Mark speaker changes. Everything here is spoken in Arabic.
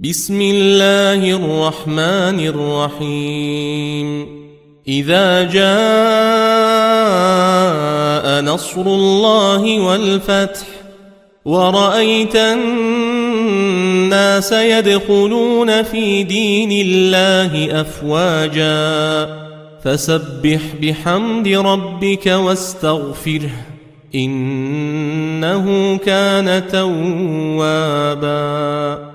Speaker 1: بسم الله الرحمن الرحيم إذا جاء نصر الله والفتح ورأيت الناس يدخلون في دين الله أفواجا فسبح بحمد ربك واستغفره إنه كان توابا.